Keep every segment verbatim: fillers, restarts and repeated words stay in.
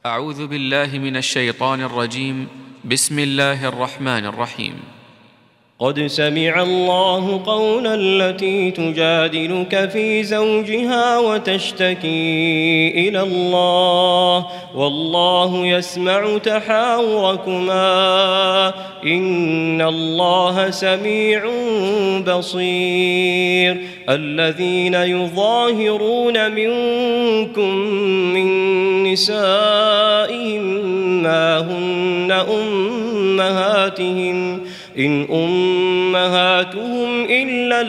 أعوذ بالله من الشيطان الرجيم. بسم الله الرحمن الرحيم. قد سمع الله قول التي تجادلك في زوجها وتشتكي إلى الله والله يسمع تحاوركما إن الله سميع بصير. الذين يظاهرون منكم من نسائهم ما هن أمهاتهم إن أمهاتهم إلا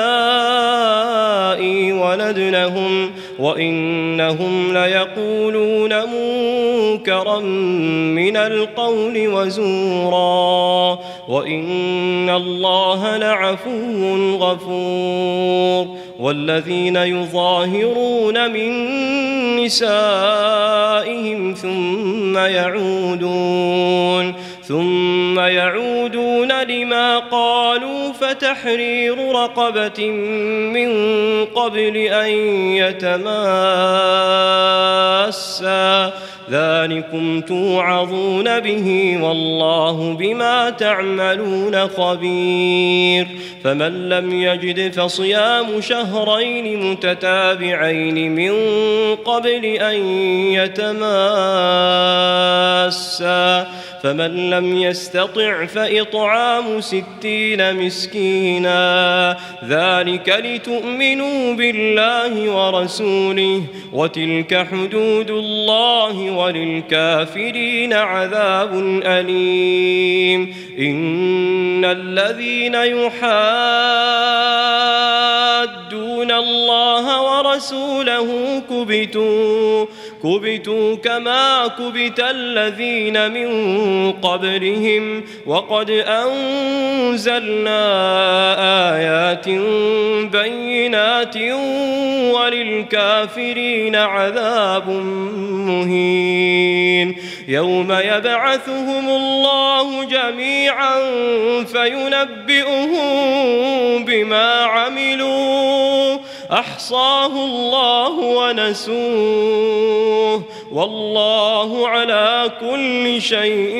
اللائي ولدنهم وإنهم ليقولون منكرا من القول وزورا وإن الله لعفو غفور. والذين يظاهرون من نسائهم ثم يعودون ثم يعودون لما قالوا فتحرير رقبة من قبل أن يتماسا ذلكم توعظون به والله بما تعملون خبير. فمن لم يجد فصيام شهرين متتابعين من قبل أن يتماسا فمن لم يستطع فإطعام ستين مسكينا ذلك لتؤمنوا بالله ورسوله وتلك حدود الله وللكافرين عذاب أليم. إن الذين يحادون الله ورسوله كبتوا كبتوا كما كبت الذين من قبلهم وقد أنزلنا آيات بينات وللكافرين عذاب مهين. يوم يبعثهم الله جميعا فينبئهم بما عملوا أحصاه الله ونسوه والله على كل شيء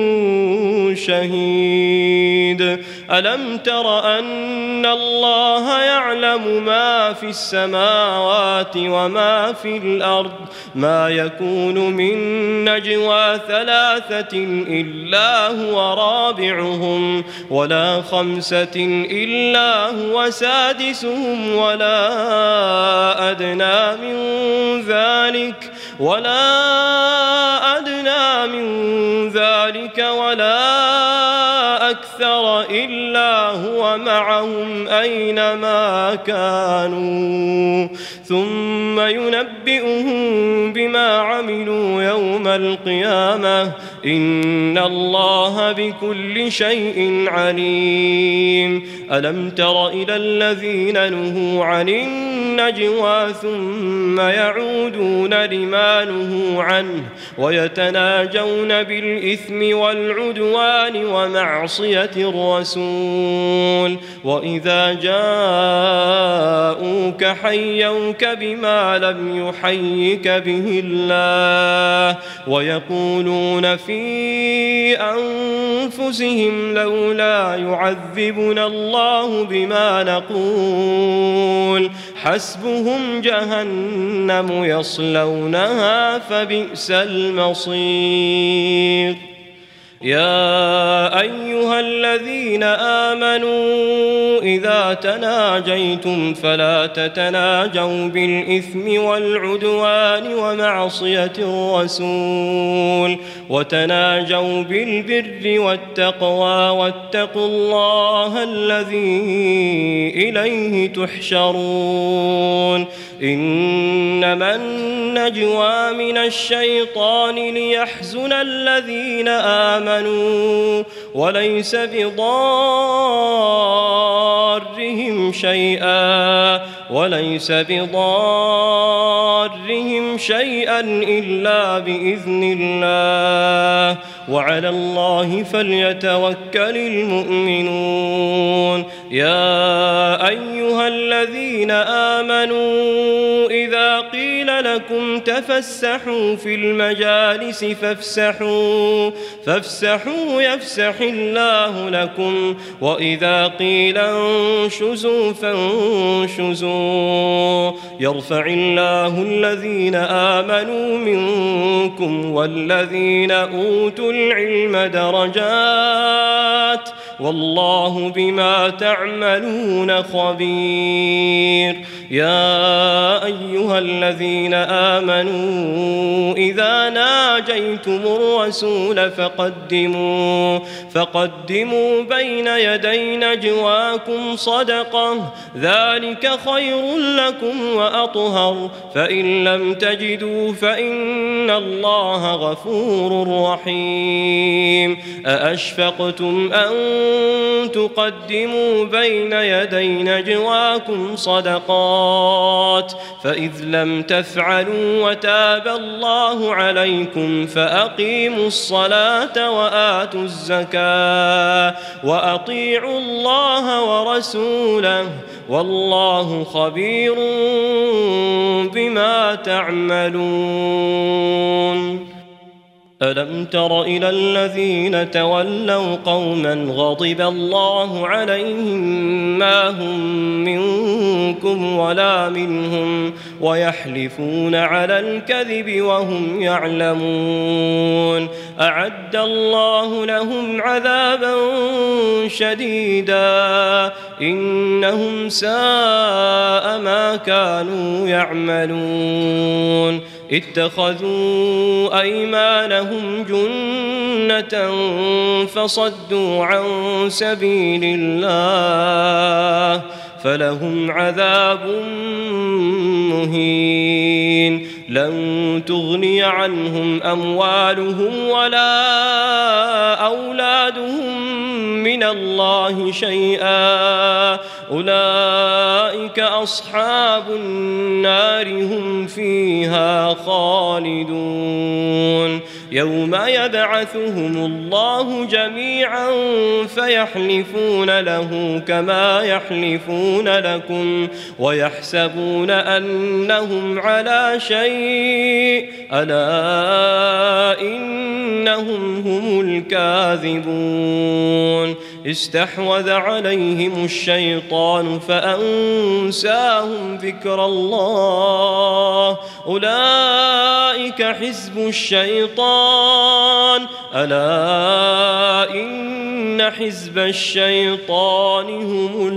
شهيد. ألم تر أن الله يعلم ما في السماوات وما في الأرض ما يكون من نجوى ثلاثة إلا هو رابعهم ولا خمسة إلا هو سادسهم ولا أدنى من ذلك ولا أدنى من ذلك ولا أكثر إلا هو معهم أينما كانوا ثم ينبئهم بما عملوا يوم القيامة إن الله بكل شيء عليم. ألم تر إلى الذين نهوا عن النجوى ثم يعودون لما نهوا عنه ويتناجون بالإثم والعدوان ومعصية الرسول وإذا جاءوك حيوك بما لم يحيك به الله ويقولون في أنفسهم لولا يعذبنا الله بما نقول حسبهم جهنم يصلونها فبئس المصير. يا أيها الذين آمنوا إذا تناجيتم فلا تتناجوا بالإثم والعدوان ومعصية الرسول وتناجوا بالبر والتقوى واتقوا الله الذي إليه تحشرون. إنما النجوى من الشيطان ليحزن الذين آمنوا وليس بضارهم شيئا وليس بضارهم شيئا إلا بإذن الله وعلى الله فليتوكل المؤمنون. يا أيها الذين آمنوا إذا قيل قيل لكم تفسحوا في المجالس فافسحوا فافسحوا يفسح الله لكم وإذا قيل انشزوا فانشزوا يرفع الله الذين آمنوا منكم والذين أوتوا العلم درجات والله بما تعملون خبير. يا أيها الذين آمنوا إذا ناجيتم الرسول فقدموا فقدموا بين يدي نجواكم صدقة ذلك خير لكم وأطهر فإن لم تجدوا فإن الله غفور رحيم. أأشفقتم أن تقدموا بين يدي نجواكم صدقات فإذ لم تفعلوا وتاب الله عليكم فأقيموا الصلاة وآتوا الزكاة وأطيعوا الله ورسوله والله خبير بما تعملون. ألم تر إلى الذين تولوا قوما غضب الله عليهم ما هم منكم ولا منهم ويحلفون على الكذب وهم يعلمون أعد الله لهم عذابا شديدا إنهم ساء ما كانوا يعملون. اتخذوا أيمانهم جنة فصدوا عن سبيل الله فلهم عذاب مهين. لن تغني عنهم أموالهم ولا أولادهم من الله شيئا أولئك أصحاب النار هم فيها خالدون. يوم يبعثهم الله جميعا فيحلفون له كما يحلفون لكم ويحسبون أنهم على شيء ألا إنهم هم الكاذبون. استحوذ عليهم الشيطان فأنساهم ذكر الله أولئك حزب الشيطان ألا إن حزب الشيطان هم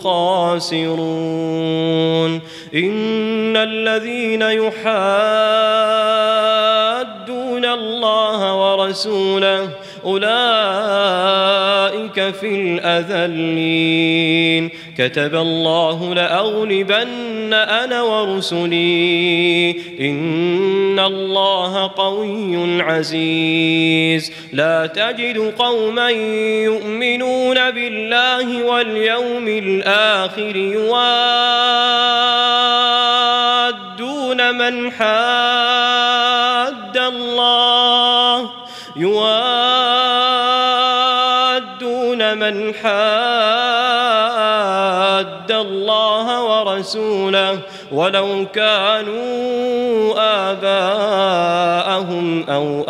الخاسرون. إن الذين يحادون الله ورسوله أولئك في الأذلين. كتب الله لأغلبن أنا ورسلي إن الله قوي عزيز. لا تجد قوما يؤمنون بالله واليوم الآخر يوادون من حاد الله يوادون من حاد الله ورسوله ولو كانوا آباءهم أو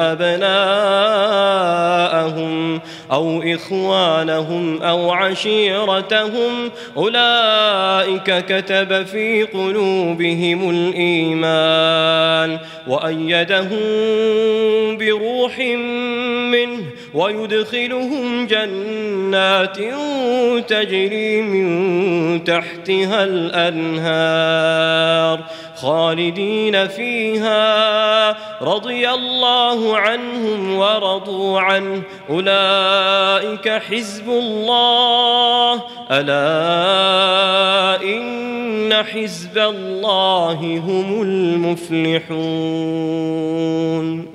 أبناءهم أو إخوانهم أو عشيرتهم أولئك كتب في قلوبهم الإيمان وأيدهم بروح منه ويدخلهم جنات تجري من تحتها الأنهار خالدين فيها رضي الله عنهم ورضوا عنه أولئك حزب الله ألا إن حزب الله هم المفلحون.